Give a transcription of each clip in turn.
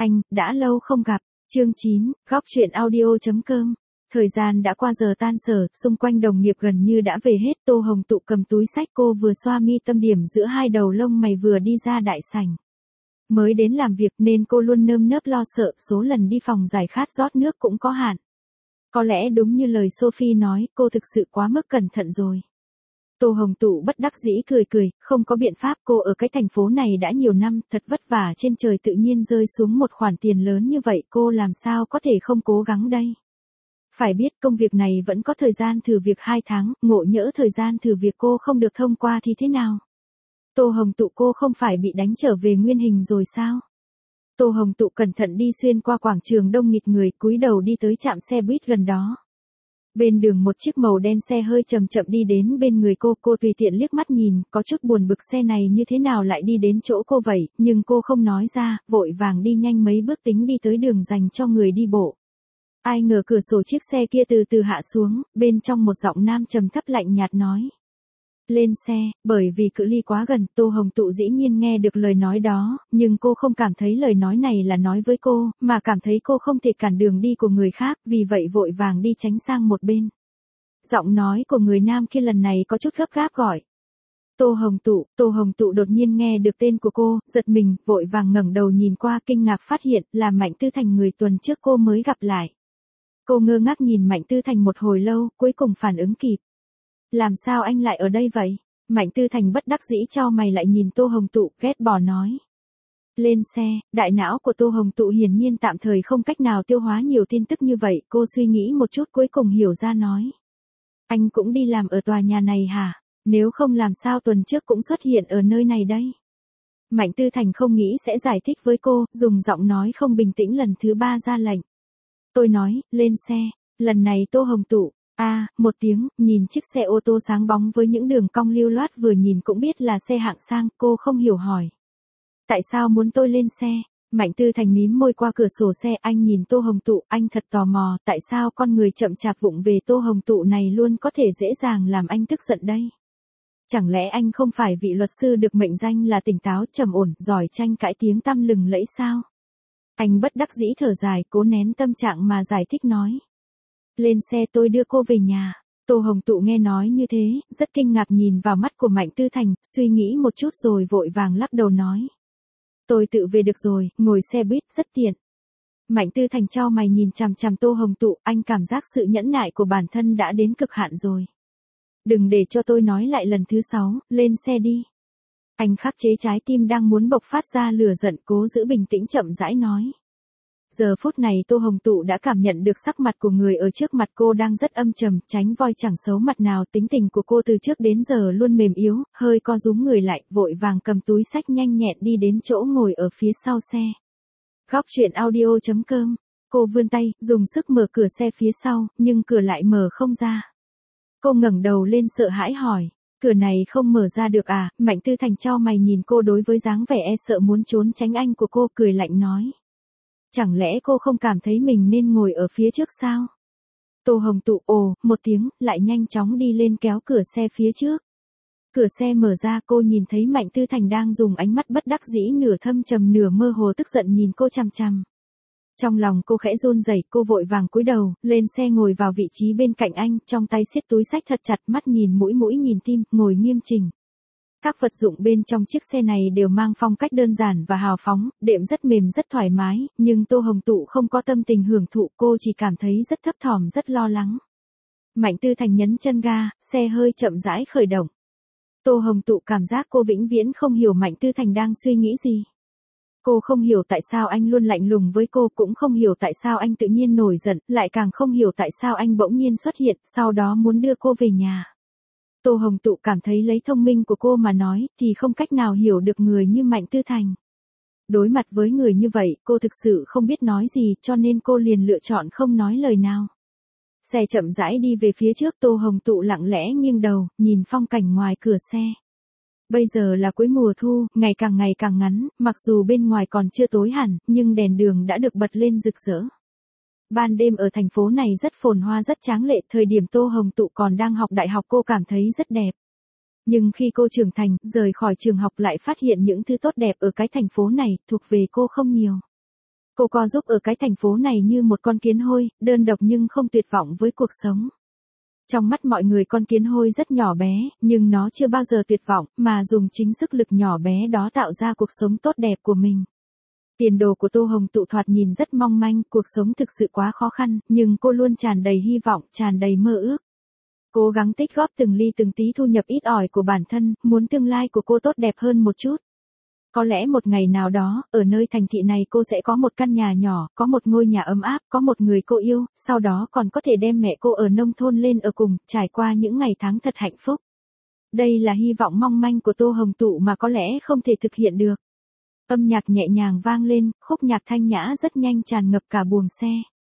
Anh, đã lâu không gặp. Chương 9, góc truyện audio.com. Thời gian đã qua giờ tan sở, xung quanh đồng nghiệp gần như đã về hết. Tô Hồng Tụ cầm túi xách, cô vừa xoa mi tâm điểm giữa hai đầu lông mày vừa đi ra đại sảnh. Mới đến làm việc nên cô luôn nơm nớp lo sợ, số lần đi phòng giải khát rót nước cũng có hạn. Có lẽ đúng như lời Sophie nói, cô thực sự quá mức cẩn thận rồi. Tô Hồng Tụ bất đắc dĩ cười cười, không có biện pháp, cô ở cái thành phố này đã nhiều năm, thật vất vả trên trời tự nhiên rơi xuống một khoản tiền lớn như vậy, cô làm sao có thể không cố gắng đây. Phải biết công việc này vẫn có thời gian thử việc 2 tháng, ngộ nhỡ thời gian thử việc cô không được thông qua thì thế nào? Tô Hồng Tụ, cô không phải bị đánh trở về nguyên hình rồi sao? Tô Hồng Tụ cẩn thận đi xuyên qua quảng trường đông nghịt người, cúi đầu đi tới trạm xe buýt gần đó. Bên đường một chiếc màu đen xe hơi chậm chậm đi đến bên người cô tùy tiện liếc mắt nhìn, có chút buồn bực xe này như thế nào lại đi đến chỗ cô vậy, nhưng cô không nói ra, vội vàng đi nhanh mấy bước tính đi tới đường dành cho người đi bộ. Ai ngờ cửa sổ chiếc xe kia từ từ hạ xuống, bên trong một giọng nam trầm thấp lạnh nhạt nói. Lên xe, bởi vì cự ly quá gần, Tô Hồng Tụ dĩ nhiên nghe được lời nói đó, nhưng cô không cảm thấy lời nói này là nói với cô, mà cảm thấy cô không thể cản đường đi của người khác, vì vậy vội vàng đi tránh sang một bên. Giọng nói của người nam kia lần này có chút gấp gáp gọi. Tô Hồng Tụ đột nhiên nghe được tên của cô, giật mình, vội vàng ngẩng đầu nhìn qua, kinh ngạc phát hiện là Mạnh Tư Thành, người tuần trước cô mới gặp lại. Cô ngơ ngác nhìn Mạnh Tư Thành một hồi lâu, cuối cùng phản ứng kịp. Làm sao anh lại ở đây vậy? Mạnh Tư Thành bất đắc dĩ cho mày lại nhìn Tô Hồng Tụ, ghét bỏ nói. Lên xe, đại não của Tô Hồng Tụ hiển nhiên tạm thời không cách nào tiêu hóa nhiều tin tức như vậy, cô suy nghĩ một chút cuối cùng hiểu ra nói. Anh cũng đi làm ở tòa nhà này hả? Nếu không làm sao tuần trước cũng xuất hiện ở nơi này đây? Mạnh Tư Thành không nghĩ sẽ giải thích với cô, dùng giọng nói không bình tĩnh lần thứ 3 ra lệnh. Tôi nói, lên xe, lần này Tô Hồng Tụ. Một tiếng, nhìn chiếc xe ô tô sáng bóng với những đường cong lưu loát vừa nhìn cũng biết là xe hạng sang, cô không hiểu hỏi. Tại sao muốn tôi lên xe? Mạnh Tư Thành mím môi qua cửa sổ xe, anh nhìn Tô Hồng Tụ, anh thật tò mò, tại sao con người chậm chạp vụng về Tô Hồng Tụ này luôn có thể dễ dàng làm anh tức giận đây? Chẳng lẽ anh không phải vị luật sư được mệnh danh là tỉnh táo, trầm ổn, giỏi tranh cãi tiếng tăm lừng lẫy sao? Anh bất đắc dĩ thở dài, cố nén tâm trạng mà giải thích nói. Lên xe, tôi đưa cô về nhà. Tô Hồng Tụ nghe nói như thế, rất kinh ngạc nhìn vào mắt của Mạnh Tư Thành, suy nghĩ một chút rồi vội vàng lắc đầu nói. Tôi tự về được rồi, ngồi xe buýt rất tiện. Mạnh Tư Thành chau mày nhìn chằm chằm Tô Hồng Tụ, anh cảm giác sự nhẫn nại của bản thân đã đến cực hạn rồi. Đừng để cho tôi nói lại lần thứ 6, lên xe đi. Anh khắc chế trái tim đang muốn bộc phát ra lửa giận, cố giữ bình tĩnh chậm rãi nói. Giờ phút này Tô Hồng Tụ đã cảm nhận được sắc mặt của người ở trước mặt cô đang rất âm trầm, tránh voi chẳng xấu mặt nào, tính tình của cô từ trước đến giờ luôn mềm yếu, hơi co rúm người lại, vội vàng cầm túi xách nhanh nhẹn đi đến chỗ ngồi ở phía sau xe. Góc truyện audio.com, cô vươn tay, dùng sức mở cửa xe phía sau, nhưng cửa lại mở không ra. Cô ngẩng đầu lên sợ hãi hỏi, cửa này không mở ra được à? Mạnh Tư Thành chau mày nhìn cô đối với dáng vẻ e sợ muốn trốn tránh anh của cô, cười lạnh nói. Chẳng lẽ cô không cảm thấy mình nên ngồi ở phía trước sao? Tô Hồng Tụ ồ một tiếng, lại nhanh chóng đi lên kéo cửa xe phía trước. Cửa xe mở ra, cô nhìn thấy Mạnh Tư Thành đang dùng ánh mắt bất đắc dĩ nửa thâm trầm nửa mơ hồ tức giận nhìn cô chằm chằm. Trong lòng cô khẽ run rẩy, cô vội vàng cúi đầu, lên xe ngồi vào vị trí bên cạnh anh, trong tay siết túi xách thật chặt, mắt nhìn mũi nhìn tim, ngồi nghiêm chỉnh. Các vật dụng bên trong chiếc xe này đều mang phong cách đơn giản và hào phóng, đệm rất mềm rất thoải mái, nhưng Tô Hồng Tụ không có tâm tình hưởng thụ, cô chỉ cảm thấy rất thấp thỏm rất lo lắng. Mạnh Tư Thành nhấn chân ga, xe hơi chậm rãi khởi động. Tô Hồng Tụ cảm giác cô vĩnh viễn không hiểu Mạnh Tư Thành đang suy nghĩ gì. Cô không hiểu tại sao anh luôn lạnh lùng với cô, cũng không hiểu tại sao anh tự nhiên nổi giận, lại càng không hiểu tại sao anh bỗng nhiên xuất hiện, sau đó muốn đưa cô về nhà. Tô Hồng Tụ cảm thấy lấy thông minh của cô mà nói, thì không cách nào hiểu được người như Mạnh Tư Thành. Đối mặt với người như vậy, cô thực sự không biết nói gì, cho nên cô liền lựa chọn không nói lời nào. Xe chậm rãi đi về phía trước, Tô Hồng Tụ lặng lẽ nghiêng đầu, nhìn phong cảnh ngoài cửa xe. Bây giờ là cuối mùa thu, ngày càng ngắn, mặc dù bên ngoài còn chưa tối hẳn, nhưng đèn đường đã được bật lên rực rỡ. Ban đêm ở thành phố này rất phồn hoa rất tráng lệ, thời điểm Tô Hồng Tụ còn đang học đại học cô cảm thấy rất đẹp. Nhưng khi cô trưởng thành, rời khỏi trường học lại phát hiện những thứ tốt đẹp ở cái thành phố này, thuộc về cô không nhiều. Cô co giúp ở cái thành phố này như một con kiến hôi, đơn độc nhưng không tuyệt vọng với cuộc sống. Trong mắt mọi người con kiến hôi rất nhỏ bé, nhưng nó chưa bao giờ tuyệt vọng, mà dùng chính sức lực nhỏ bé đó tạo ra cuộc sống tốt đẹp của mình. Tiền đồ của Tô Hồng Tụ thoạt nhìn rất mong manh, cuộc sống thực sự quá khó khăn, nhưng cô luôn tràn đầy hy vọng, tràn đầy mơ ước. Cố gắng tích góp từng ly từng tí thu nhập ít ỏi của bản thân, muốn tương lai của cô tốt đẹp hơn một chút. Có lẽ một ngày nào đó, ở nơi thành thị này cô sẽ có một căn nhà nhỏ, có một ngôi nhà ấm áp, có một người cô yêu, sau đó còn có thể đem mẹ cô ở nông thôn lên ở cùng, trải qua những ngày tháng thật hạnh phúc. Đây là hy vọng mong manh của Tô Hồng Tụ mà có lẽ không thể thực hiện được. Âm nhạc nhẹ nhàng vang lên, khúc nhạc thanh nhã rất nhanh tràn ngập cả buồng xe.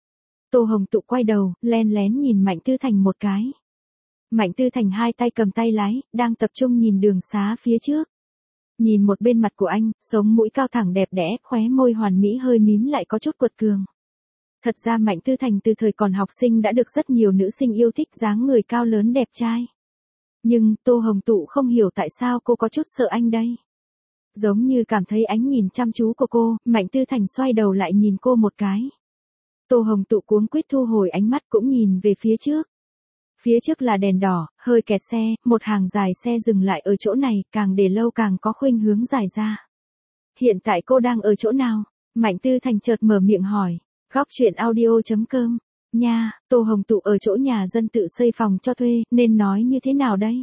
Tô Hồng Tụ quay đầu, len lén nhìn Mạnh Tư Thành một cái. Mạnh Tư Thành hai tay cầm tay lái, đang tập trung nhìn đường xá phía trước. Nhìn một bên mặt của anh, sống mũi cao thẳng đẹp đẽ, khóe môi hoàn mỹ hơi mím lại có chút quật cường. Thật ra Mạnh Tư Thành từ thời còn học sinh đã được rất nhiều nữ sinh yêu thích dáng người cao lớn đẹp trai. Nhưng, Tô Hồng Tụ không hiểu tại sao cô có chút sợ anh đây. Giống như cảm thấy ánh nhìn chăm chú của cô, Mạnh Tư Thành xoay đầu lại nhìn cô một cái. Tô Hồng Tụ cuống quýt thu hồi ánh mắt cũng nhìn về phía trước. Phía trước là đèn đỏ, hơi kẹt xe, một hàng dài xe dừng lại ở chỗ này, càng để lâu càng có khuynh hướng dài ra. Hiện tại cô đang ở chỗ nào? Mạnh Tư Thành chợt mở miệng hỏi. Góc truyện audio.com. Nha, Tô Hồng Tụ ở chỗ nhà dân tự xây phòng cho thuê, nên nói như thế nào đây?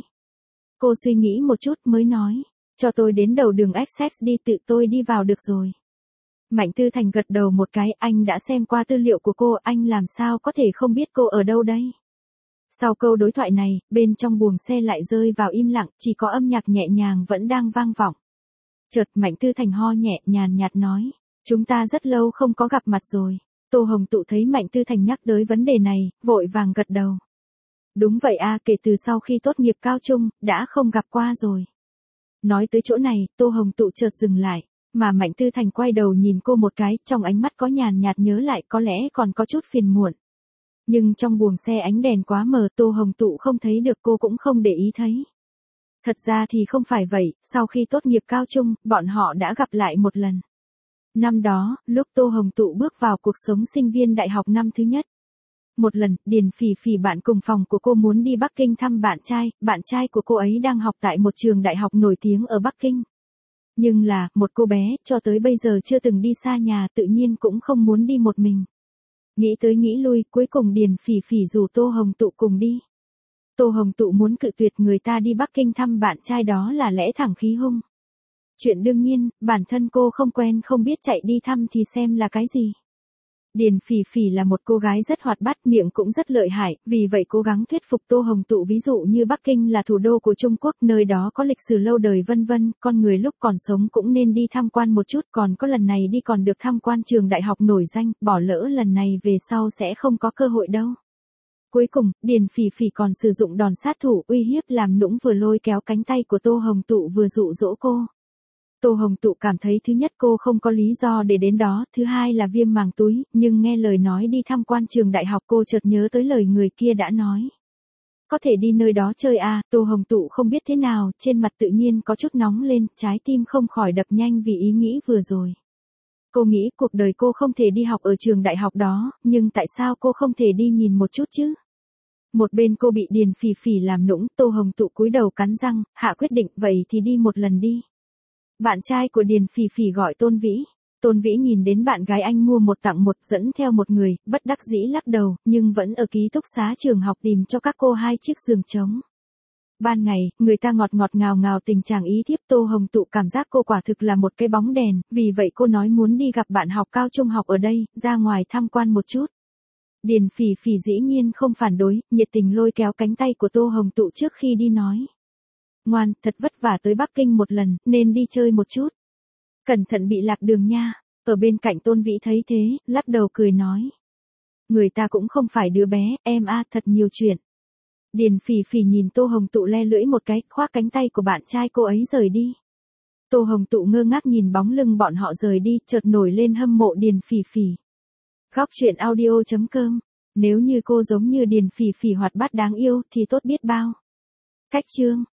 Cô suy nghĩ một chút mới nói. Cho tôi đến đầu đường Essex đi, tự tôi đi vào được rồi. Mạnh Tư Thành gật đầu một cái, anh đã xem qua tư liệu của cô, anh làm sao có thể không biết cô ở đâu đây? Sau câu đối thoại này, bên trong buồng xe lại rơi vào im lặng, chỉ có âm nhạc nhẹ nhàng vẫn đang vang vọng. Chợt Mạnh Tư Thành ho nhẹ, nhàn nhạt nói, chúng ta rất lâu không có gặp mặt rồi. Tô Hồng Tụ thấy Mạnh Tư Thành nhắc tới vấn đề này, vội vàng gật đầu. Đúng vậy à, kể từ sau khi tốt nghiệp cao trung, đã không gặp qua rồi. Nói tới chỗ này, Tô Hồng Tụ chợt dừng lại, mà Mạnh Tư Thành quay đầu nhìn cô một cái, trong ánh mắt có nhàn nhạt nhớ lại, có lẽ còn có chút phiền muộn. Nhưng trong buồng xe ánh đèn quá mờ, Tô Hồng Tụ không thấy được, cô cũng không để ý thấy. Thật ra thì không phải vậy, sau khi tốt nghiệp cao trung, bọn họ đã gặp lại một lần. Năm đó, lúc Tô Hồng Tụ bước vào cuộc sống sinh viên đại học năm thứ nhất. Một lần, Điền Phỉ Phỉ bạn cùng phòng của cô muốn đi Bắc Kinh thăm bạn trai của cô ấy đang học tại một trường đại học nổi tiếng ở Bắc Kinh. Nhưng là, một cô bé, cho tới bây giờ chưa từng đi xa nhà, tự nhiên cũng không muốn đi một mình. Nghĩ tới nghĩ lui, cuối cùng Điền Phỉ Phỉ rủ Tô Hồng Tụ cùng đi. Tô Hồng Tụ muốn cự tuyệt người ta đi Bắc Kinh thăm bạn trai đó là lẽ thẳng khí hung. Chuyện đương nhiên, bản thân cô không quen không biết chạy đi thăm thì xem là cái gì. Điền Phỉ Phỉ là một cô gái rất hoạt bát, miệng cũng rất lợi hại, vì vậy cố gắng thuyết phục Tô Hồng Tụ, ví dụ như Bắc Kinh là thủ đô của Trung Quốc, nơi đó có lịch sử lâu đời vân vân, con người lúc còn sống cũng nên đi tham quan một chút, còn có lần này đi còn được tham quan trường đại học nổi danh, bỏ lỡ lần này về sau sẽ không có cơ hội đâu. Cuối cùng, Điền Phỉ Phỉ còn sử dụng đòn sát thủ uy hiếp làm nũng, vừa lôi kéo cánh tay của Tô Hồng Tụ vừa dụ dỗ cô. Tô Hồng Tụ cảm thấy thứ nhất cô không có lý do để đến đó, thứ hai là viêm màng túi, nhưng nghe lời nói đi tham quan trường đại học cô chợt nhớ tới lời người kia đã nói. Có thể đi nơi đó chơi à, Tô Hồng Tụ không biết thế nào, trên mặt tự nhiên có chút nóng lên, trái tim không khỏi đập nhanh vì ý nghĩ vừa rồi. Cô nghĩ cuộc đời cô không thể đi học ở trường đại học đó, nhưng tại sao cô không thể đi nhìn một chút chứ? Một bên cô bị Điền Phỉ Phỉ làm nũng, Tô Hồng Tụ cúi đầu cắn răng, hạ quyết định, vậy thì đi một lần đi. Bạn trai của Điền Phỉ Phỉ gọi Tôn Vĩ. Tôn Vĩ nhìn đến bạn gái anh mua một tặng một, dẫn theo một người, bất đắc dĩ lắc đầu, nhưng vẫn ở ký túc xá trường học tìm cho các cô 2 chiếc giường trống. Ban ngày, người ta ngọt ngọt ngào ngào tình chàng ý thiếp, Tô Hồng Tụ cảm giác cô quả thực là một cái bóng đèn, vì vậy cô nói muốn đi gặp bạn học cao trung học ở đây, ra ngoài tham quan một chút. Điền Phỉ Phỉ dĩ nhiên không phản đối, nhiệt tình lôi kéo cánh tay của Tô Hồng Tụ trước khi đi nói. Ngoan, thật vất vả tới Bắc Kinh một lần, nên đi chơi một chút. Cẩn thận bị lạc đường nha. Ở bên cạnh Tôn Vĩ thấy thế, lắc đầu cười nói. Người ta cũng không phải đứa bé, em à, thật nhiều chuyện. Điền Phỉ Phỉ nhìn Tô Hồng Tụ le lưỡi một cái, khoác cánh tay của bạn trai cô ấy rời đi. Tô Hồng Tụ ngơ ngác nhìn bóng lưng bọn họ rời đi, chợt nổi lên hâm mộ Điền Phỉ Phỉ. Góc truyện audio.com. Nếu như cô giống như Điền Phỉ Phỉ hoạt bát đáng yêu thì tốt biết bao. Cách chương